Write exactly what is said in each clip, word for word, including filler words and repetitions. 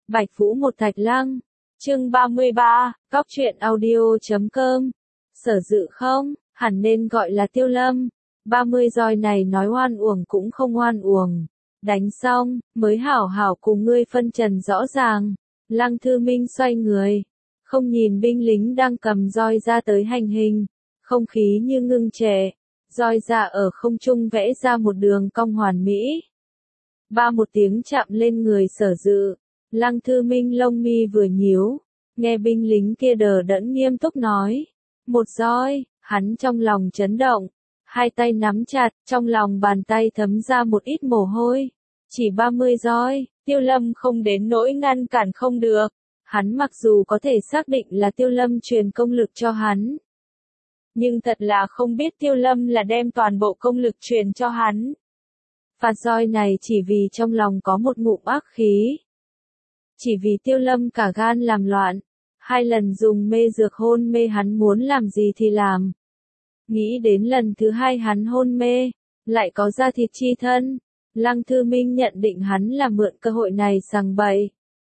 Bạch Vũ một Thạch Lăng, chương ba mươi ba, cóc truyện audio chấm com. Sở Dự không, hẳn nên gọi là Tiêu Lâm. ba mươi roi này nói oan uổng cũng không oan uổng. Đánh xong, mới hảo hảo cùng ngươi phân trần rõ ràng. Lăng Thư Minh xoay người, không nhìn binh lính đang cầm roi ra tới hành hình. Không khí như ngưng trệ, roi ra ở không trung vẽ ra một đường cong hoàn mỹ. Ba một tiếng chạm lên người Sở Dự. Lăng Thư Minh lông mi vừa nhíu, nghe binh lính kia đờ đẫn nghiêm túc nói. Một roi, hắn trong lòng chấn động, hai tay nắm chặt, trong lòng bàn tay thấm ra một ít mồ hôi. Chỉ ba mươi roi, Tiêu Lâm không đến nỗi ngăn cản không được. Hắn mặc dù có thể xác định là Tiêu Lâm truyền công lực cho hắn, nhưng thật là không biết Tiêu Lâm là đem toàn bộ công lực truyền cho hắn. Phạt roi này chỉ vì trong lòng có một ngụm ác khí. Chỉ vì Tiêu Lâm cả gan làm loạn, hai lần dùng mê dược hôn mê hắn muốn làm gì thì làm. Nghĩ đến lần thứ hai hắn hôn mê, lại có da thịt chi thân, Lăng Thư Minh nhận định hắn là mượn cơ hội này sằng bậy.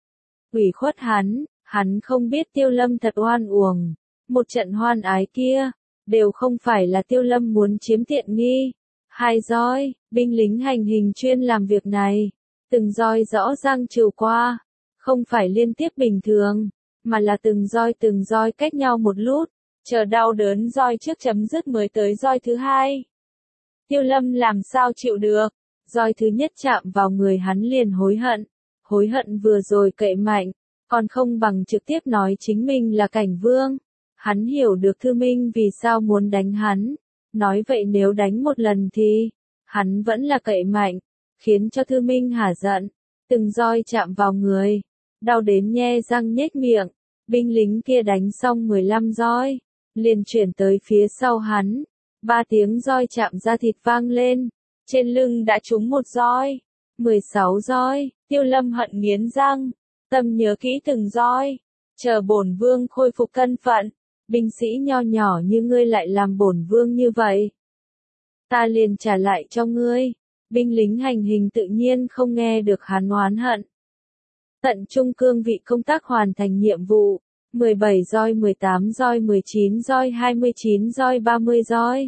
Ủy khuất hắn, hắn không biết Tiêu Lâm thật oan uổng, một trận hoan ái kia, đều không phải là Tiêu Lâm muốn chiếm tiện nghi. Hai roi, binh lính hành hình chuyên làm việc này, từng roi rõ ràng trừ qua. Không phải liên tiếp bình thường, mà là từng roi từng roi cách nhau một lút, chờ đau đớn roi trước chấm dứt mới tới roi thứ hai. Tiêu Lâm làm sao chịu được, roi thứ nhất chạm vào người hắn liền hối hận, hối hận vừa rồi cậy mạnh, còn không bằng trực tiếp nói chính mình là Cảnh Vương. Hắn hiểu được Thư Minh vì sao muốn đánh hắn, nói vậy nếu đánh một lần thì, hắn vẫn là cậy mạnh, khiến cho Thư Minh hả giận, từng roi chạm vào người. Đau đến nhe răng nhếch miệng, binh lính kia đánh xong mười lăm roi, liền chuyển tới phía sau hắn, ba tiếng roi chạm ra thịt vang lên, trên lưng đã trúng một roi, mười sáu roi, Tiêu Lâm hận nghiến răng, tâm nhớ kỹ từng roi, chờ bổn vương khôi phục thân phận, binh sĩ nho nhỏ như ngươi lại làm bổn vương như vậy. Ta liền trả lại cho ngươi, binh lính hành hình tự nhiên không nghe được hắn oán hận. Tận trung cương vị công tác hoàn thành nhiệm vụ, mười bảy roi mười tám roi mười chín roi hai mươi chín roi ba mươi roi.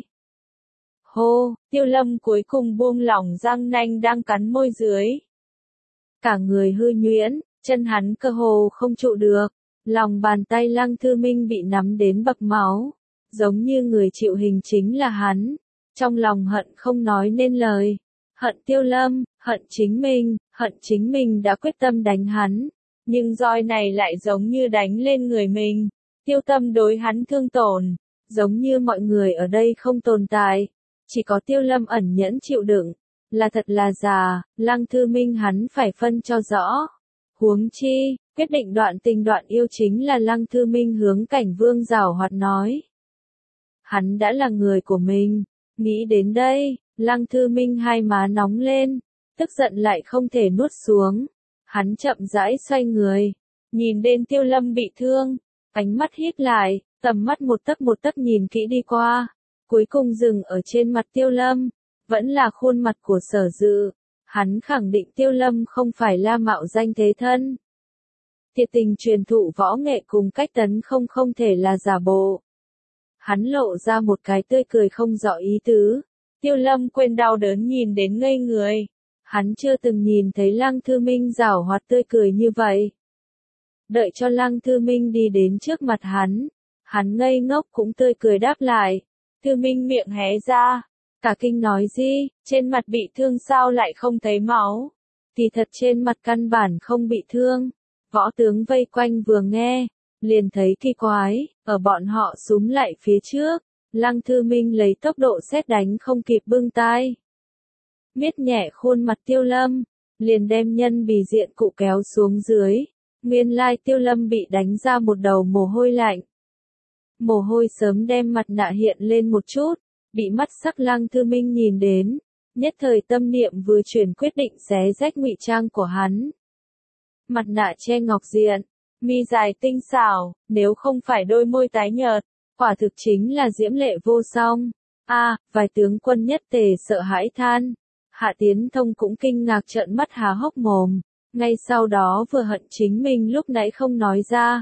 Hô, Tiêu Lâm cuối cùng buông lỏng răng nanh đang cắn môi dưới. Cả người hư nhuyễn, chân hắn cơ hồ không trụ được, lòng bàn tay Lăng Thư Minh bị nắm đến bật máu, giống như người chịu hình chính là hắn, trong lòng hận không nói nên lời. Hận Tiêu Lâm, hận chính mình, hận chính mình đã quyết tâm đánh hắn, nhưng roi này lại giống như đánh lên người mình, tiêu tâm đối hắn thương tổn, giống như mọi người ở đây không tồn tại, chỉ có Tiêu Lâm ẩn nhẫn chịu đựng, là thật là giả, Lăng Thư Minh hắn phải phân cho rõ. Huống chi, quyết định đoạn tình đoạn yêu chính là Lăng Thư Minh hướng Cảnh Vương giảo hoạt nói. Hắn đã là người của mình, nghĩ đến đây. Lăng Thư Minh hai má nóng lên, tức giận lại không thể nuốt xuống. Hắn chậm rãi xoay người, nhìn đến Tiêu Lâm bị thương, ánh mắt híp lại, tầm mắt một tấc một tấc nhìn kỹ đi qua, cuối cùng dừng ở trên mặt Tiêu Lâm, vẫn là khuôn mặt của Sở Dự. Hắn khẳng định Tiêu Lâm không phải la mạo danh thế thân. Thiệt tình truyền thụ võ nghệ cùng cách tấn không không thể là giả bộ. Hắn lộ ra một cái tươi cười không rõ ý tứ. Tiêu Lâm quên đau đớn nhìn đến ngây người. Hắn chưa từng nhìn thấy Lăng Thư Minh giảo hoạt tươi cười như vậy. Đợi cho Lăng Thư Minh đi đến trước mặt hắn, hắn ngây ngốc cũng tươi cười đáp lại. Thư Minh miệng hé ra, cả kinh nói gì, trên mặt bị thương sao lại không thấy máu. Thì thật trên mặt căn bản không bị thương. Võ tướng vây quanh vừa nghe, liền thấy kỳ quái, ở bọn họ súm lại phía trước. Lăng Thư Minh lấy tốc độ sét đánh không kịp bưng tay. Miết nhẹ khuôn mặt Tiêu Lâm, liền đem nhân bì diện cụ kéo xuống dưới. Nguyên lai Tiêu Lâm bị đánh ra một đầu mồ hôi lạnh. Mồ hôi sớm đem mặt nạ hiện lên một chút, bị mắt sắc Lăng Thư Minh nhìn đến. Nhất thời tâm niệm vừa chuyển quyết định xé rách ngụy trang của hắn. Mặt nạ che ngọc diện, mi dài tinh xảo, nếu không phải đôi môi tái nhợt. Quả thực chính là diễm lệ vô song. A, à, vài tướng quân nhất tề sợ hãi than. Hạ Tiến Thông cũng kinh ngạc trợn mắt há hốc mồm. ngay sau đó vừa hận chính mình lúc nãy không nói ra.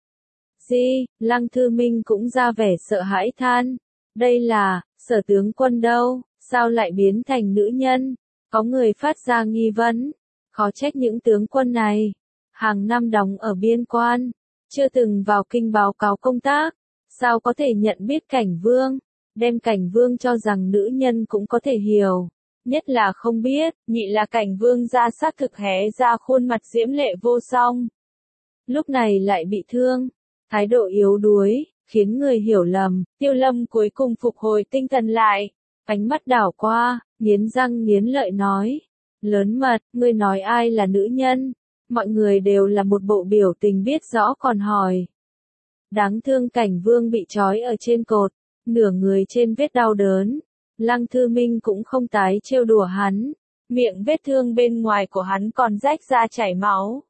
Gì, Lăng Thư Minh cũng ra vẻ sợ hãi than. Đây là, Sở tướng quân đâu, sao lại biến thành nữ nhân? Có người phát ra nghi vấn. Khó trách những tướng quân này, hàng năm đóng ở biên quan, chưa từng vào kinh báo cáo công tác, sao có thể nhận biết Cảnh Vương, đem Cảnh Vương cho rằng nữ nhân cũng có thể hiểu, nhất là không biết, nhị là Cảnh Vương ra xác thực hé ra khuôn mặt diễm lệ vô song. Lúc này lại bị thương, thái độ yếu đuối, khiến người hiểu lầm, Tiêu Lâm cuối cùng phục hồi tinh thần lại, ánh mắt đảo qua, nghiến răng nghiến lợi nói. Lớn mật, ngươi nói ai là nữ nhân? Mọi người đều là một bộ biểu tình biết rõ còn hỏi. Đáng thương Cảnh Vương bị trói ở trên cột, nửa người trên vết đau đớn. Lăng Thư Minh cũng không tái trêu đùa hắn, miệng vết thương bên ngoài của hắn còn rách ra chảy máu.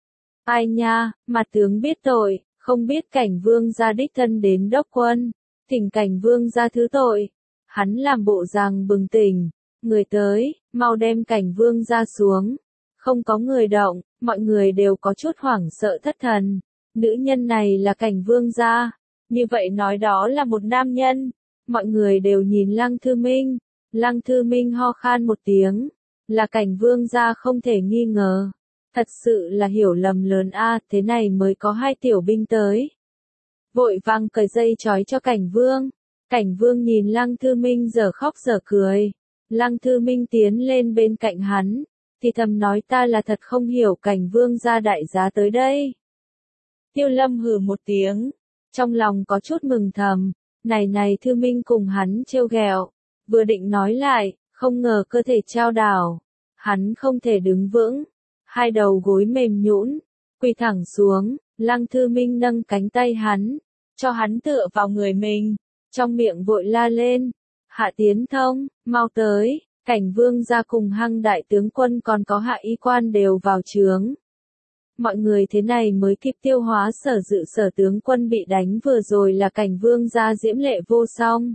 Ai nha, mặt tướng biết tội, không biết Cảnh Vương ra đích thân đến đốc quân, thỉnh Cảnh Vương ra thứ tội. Hắn làm bộ rằng bừng tỉnh. Người tới, mau đem Cảnh Vương ra xuống. Không có người động, mọi người đều có chút hoảng sợ thất thần. Nữ nhân này là Cảnh Vương gia. Như vậy nói đó là một nam nhân. Mọi người đều nhìn Lăng Thư Minh. Lăng Thư Minh ho khan một tiếng. Là Cảnh Vương gia không thể nghi ngờ. Thật sự là hiểu lầm lớn a, thế này mới có hai tiểu binh tới. Vội vàng cởi dây trói cho Cảnh Vương. Cảnh Vương nhìn Lăng Thư Minh giờ khóc giờ cười. Lăng Thư Minh tiến lên bên cạnh hắn, thì thầm nói ta là thật không hiểu Cảnh Vương gia đại giá tới đây. Tiêu Lâm hừ một tiếng, trong lòng có chút mừng thầm, này này Thư Minh cùng hắn trêu ghẹo, vừa định nói lại, không ngờ cơ thể trao đảo, hắn không thể đứng vững, hai đầu gối mềm nhũn, quỳ thẳng xuống, Lăng Thư Minh nâng cánh tay hắn, cho hắn tựa vào người mình, trong miệng vội la lên. Hạ Tiến Thông, mau tới, Cảnh Vương gia cùng Hăng đại tướng quân còn có Hạ Y quan đều vào trướng. Mọi người thế này mới kịp tiêu hóa Sở Dự Sở tướng quân bị đánh vừa rồi là Cảnh Vương gia diễm lệ vô song.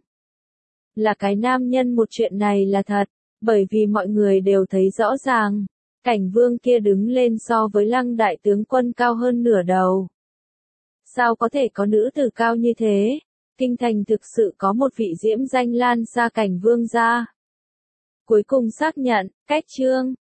Là cái nam nhân một chuyện này là thật, bởi vì mọi người đều thấy rõ ràng, Cảnh Vương kia đứng lên so với Lăng đại tướng quân cao hơn nửa đầu. Sao có thể có nữ tử cao như thế? Kinh thành thực sự có một vị diễm danh lan xa Cảnh Vương gia. Cuối cùng xác nhận, cách chương.